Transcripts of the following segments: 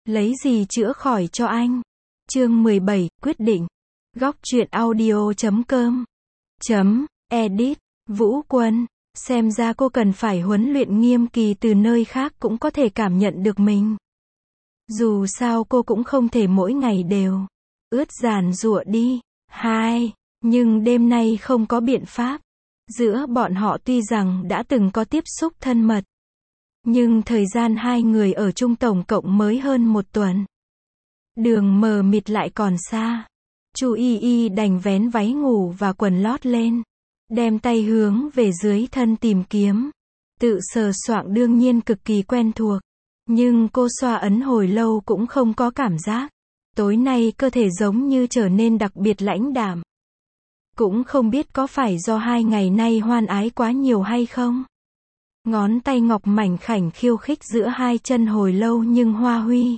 Lấy gì chữa khỏi cho anh? Chương 17, quyết định. Góc truyện audio.com Edit. Vũ Quân. Xem ra cô cần phải huấn luyện Nghiêm Kỳ từ nơi khác cũng có thể cảm nhận được mình. Dù sao cô cũng không thể mỗi ngày đều ướt giàn giụa đi. Nhưng đêm nay không có biện pháp. Giữa bọn họ tuy rằng đã từng có tiếp xúc thân mật, nhưng thời gian hai người ở chung tổng cộng mới hơn 1 tuần. Đường mờ mịt lại còn xa. Chu Y Y đành vén váy ngủ và quần lót lên, đem tay hướng về dưới thân tìm kiếm. Tự sờ soạng đương nhiên cực kỳ quen thuộc, nhưng cô xoa ấn hồi lâu cũng không có cảm giác. Tối nay cơ thể giống như trở nên đặc biệt lãnh đạm. Cũng không biết có phải do 2 ngày nay hoan ái quá nhiều hay không. Ngón tay ngọc mảnh khảnh khiêu khích giữa hai chân hồi lâu nhưng Hoa Huy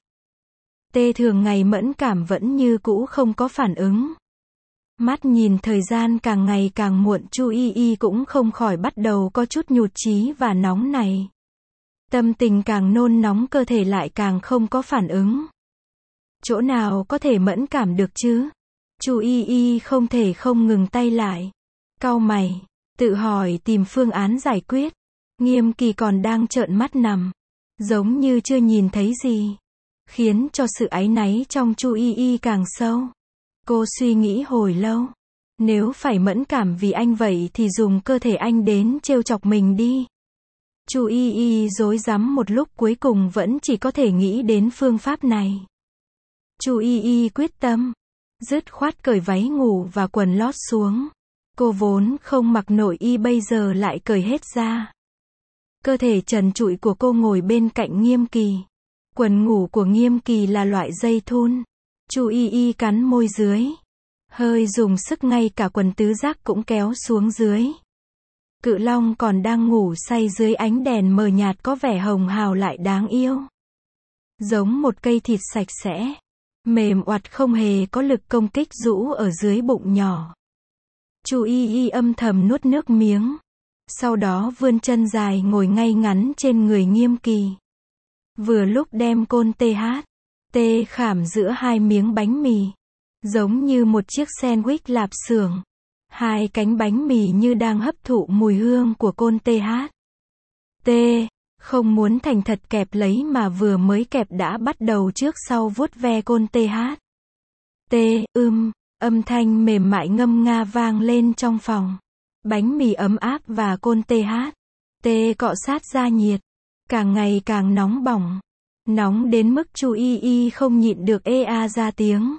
Tê thường ngày mẫn cảm vẫn như cũ không có phản ứng. Mắt nhìn thời gian càng ngày càng muộn, Chu Y Y cũng không khỏi bắt đầu có chút nhụt chí và nóng này. Tâm tình càng nôn nóng, cơ thể lại càng không có phản ứng. Chỗ nào có thể mẫn cảm được chứ? Chu Y Y không thể không ngừng tay lại. Cau mày, tự hỏi tìm phương án giải quyết. Nghiêm Kỳ còn đang trợn mắt nằm, giống như chưa nhìn thấy gì, khiến cho sự áy náy trong Chu Y Y càng sâu. Cô suy nghĩ hồi lâu, nếu phải mẫn cảm vì anh vậy thì dùng cơ thể anh đến trêu chọc mình đi. Chu Y Y rối rắm một lúc, cuối cùng vẫn chỉ có thể nghĩ đến phương pháp này. Chu Y Y quyết tâm, dứt khoát cởi váy ngủ và quần lót xuống. Cô vốn không mặc nội y bây giờ lại cởi hết ra. Cơ thể trần trụi của cô ngồi bên cạnh Nghiêm Kỳ. Quần ngủ của Nghiêm Kỳ là loại dây thun. Chu Y Y cắn môi dưới, hơi dùng sức, ngay cả quần tứ giác cũng kéo xuống dưới. Cự long còn đang ngủ say dưới ánh đèn mờ nhạt, có vẻ hồng hào lại đáng yêu. Giống một cây thịt sạch sẽ, mềm oặt, không hề có lực công kích, rũ ở dưới bụng nhỏ. Chu Y Y âm thầm nuốt nước miếng, sau đó vươn chân dài ngồi ngay ngắn trên người Nghiêm Kỳ. Vừa lúc đem côn THT khảm giữa hai miếng bánh mì, giống như một chiếc sandwich lạp xưởng. Hai cánh bánh mì như đang hấp thụ mùi hương của côn THT. Không muốn thành thật kẹp lấy mà vừa mới kẹp đã bắt đầu trước sau vuốt ve côn THT. Âm thanh mềm mại ngâm nga vang lên trong phòng. Bánh mì ấm áp và côn THT cọ sát da nhiệt, càng ngày càng nóng bỏng. Nóng đến mức Chu Y Y không nhịn được ra tiếng.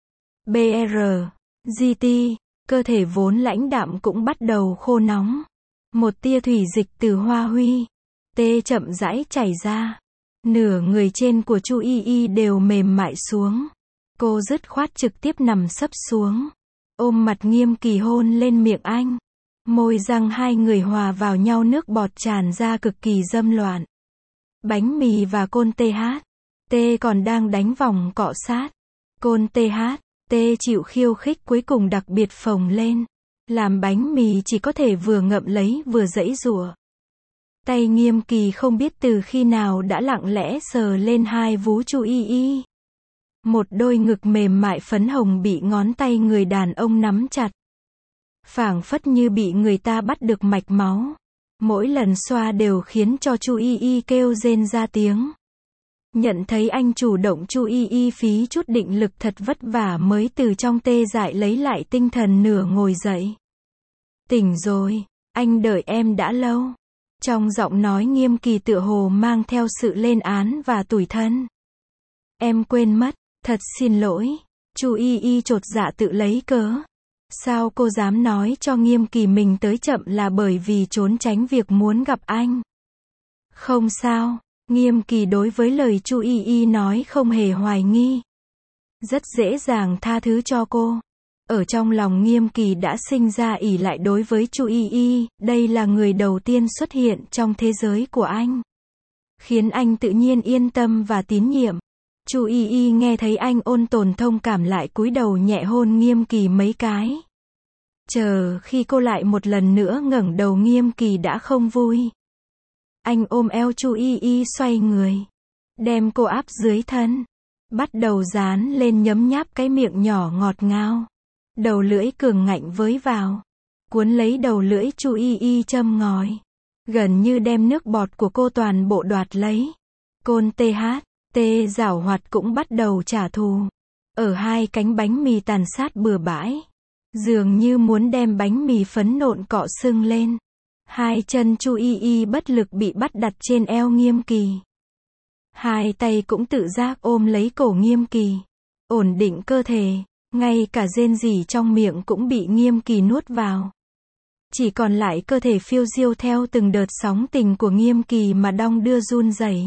BRGT, cơ thể vốn lãnh đạm cũng bắt đầu khô nóng. Một tia thủy dịch từ Hoa Huy Tê chậm rãi chảy ra. Nửa người trên của Chu Y Y đều mềm mại xuống. Cô dứt khoát trực tiếp nằm sấp xuống, ôm mặt Nghiêm Kỳ hôn lên miệng anh. Môi răng hai người hòa vào nhau, nước bọt tràn ra cực kỳ dâm loạn. Bánh mì và côn THT còn đang đánh vòng cọ sát. Côn THT chịu khiêu khích cuối cùng đặc biệt phồng lên, làm bánh mì chỉ có thể vừa ngậm lấy vừa giãy giụa. Tay Nghiêm Kỳ không biết từ khi nào đã lặng lẽ sờ lên hai vú Chu Y Y. Một đôi ngực mềm mại phấn hồng bị ngón tay người đàn ông nắm chặt, phảng phất như bị người ta bắt được mạch máu. Mỗi lần xoa đều khiến cho Chu Y Y kêu rên ra tiếng. Nhận thấy anh chủ động, Chu Y Y phí chút định lực thật vất vả mới từ trong tê dại lấy lại tinh thần, nửa ngồi dậy. Tỉnh rồi, anh đợi em đã lâu. Trong giọng nói Nghiêm Kỳ tựa hồ mang theo sự lên án và tủi thân. Em quên mất, thật xin lỗi. Chu Y Y chột dạ tự lấy cớ. Sao cô dám nói cho Nghiêm Kỳ mình tới chậm là bởi vì trốn tránh việc muốn gặp anh? Không sao. Nghiêm Kỳ đối với lời Chu Y Y nói không hề hoài nghi, rất dễ dàng tha thứ cho cô. Ở trong lòng Nghiêm Kỳ đã sinh ra ỷ lại đối với Chu Y Y, đây là người đầu tiên xuất hiện trong thế giới của anh, khiến anh tự nhiên yên tâm và tín nhiệm. Chu Y Y nghe thấy anh ôn tồn thông cảm lại cúi đầu nhẹ hôn Nghiêm Kỳ mấy cái. Chờ khi cô lại một lần nữa ngẩng đầu, Nghiêm Kỳ đã không vui. Anh ôm eo Chu Y Y xoay người, đem cô áp dưới thân. Bắt đầu dán lên nhấm nháp cái miệng nhỏ ngọt ngào. Đầu lưỡi cường ngạnh với vào. Cuốn lấy đầu lưỡi Chu Y Y châm ngòi. Gần như đem nước bọt của cô toàn bộ đoạt lấy. Côn THT giảo hoạt cũng bắt đầu trả thù. Ở hai cánh bánh mì tàn sát bừa bãi. Dường như muốn đem bánh mì phấn nộn cọ sưng lên. Hai chân Chu Y Y bất lực bị bắt đặt trên eo Nghiêm Kỳ. Hai tay cũng tự giác ôm lấy cổ Nghiêm Kỳ. Ổn định cơ thể. Ngay cả rên rỉ trong miệng cũng bị Nghiêm Kỳ nuốt vào. Chỉ còn lại cơ thể phiêu diêu theo từng đợt sóng tình của Nghiêm Kỳ mà đong đưa run rẩy.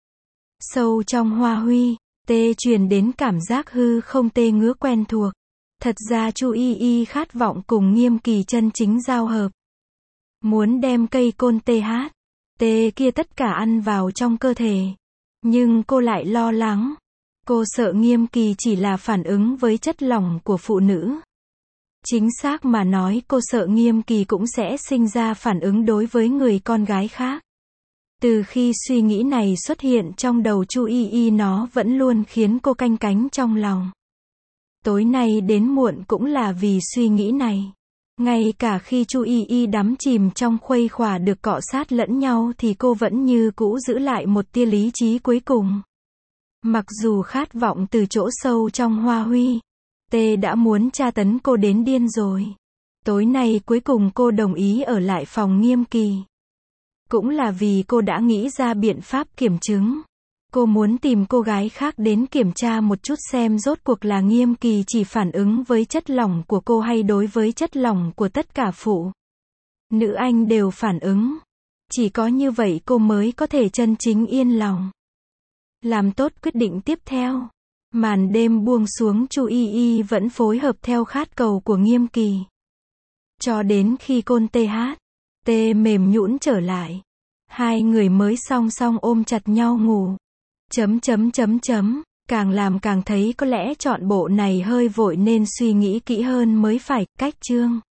Sâu trong hoa huy, tê truyền đến cảm giác hư không tê ngứa quen thuộc. Thật ra Chu Y Y khát vọng cùng Nghiêm Kỳ chân chính giao hợp. Muốn đem cây côn THT kia tất cả ăn vào trong cơ thể. Nhưng cô lại lo lắng. Cô sợ Nghiêm Kỳ chỉ là phản ứng với chất lỏng của phụ nữ. Chính xác mà nói cô sợ Nghiêm Kỳ cũng sẽ sinh ra phản ứng đối với người con gái khác. Từ khi suy nghĩ này xuất hiện trong đầu Chu Y Y nó vẫn luôn khiến cô canh cánh trong lòng. Tối nay đến muộn cũng là vì suy nghĩ này. Ngay cả khi Chu Y Y đắm chìm trong khuây khỏa được cọ sát lẫn nhau thì cô vẫn như cũ giữ lại một tia lý trí cuối cùng. Mặc dù khát vọng từ chỗ sâu trong hoa huy, Tê đã muốn tra tấn cô đến điên rồi. Tối nay cuối cùng cô đồng ý ở lại phòng Nghiêm Kỳ. Cũng là vì cô đã nghĩ ra biện pháp kiểm chứng. Cô muốn tìm cô gái khác đến kiểm tra một chút xem rốt cuộc là Nghiêm Kỳ chỉ phản ứng với chất lỏng của cô hay đối với chất lỏng của tất cả phụ nữ anh đều phản ứng. Chỉ có như vậy cô mới có thể chân chính yên lòng. Làm tốt quyết định tiếp theo. Màn đêm buông xuống Chu Y Y vẫn phối hợp theo khát cầu của Nghiêm Kỳ. Cho đến khi côn THT mềm nhũn trở lại. Hai người mới song song ôm chặt nhau ngủ. Càng làm càng thấy có lẽ chọn bộ này hơi vội nên suy nghĩ kỹ hơn mới phải. Cách chương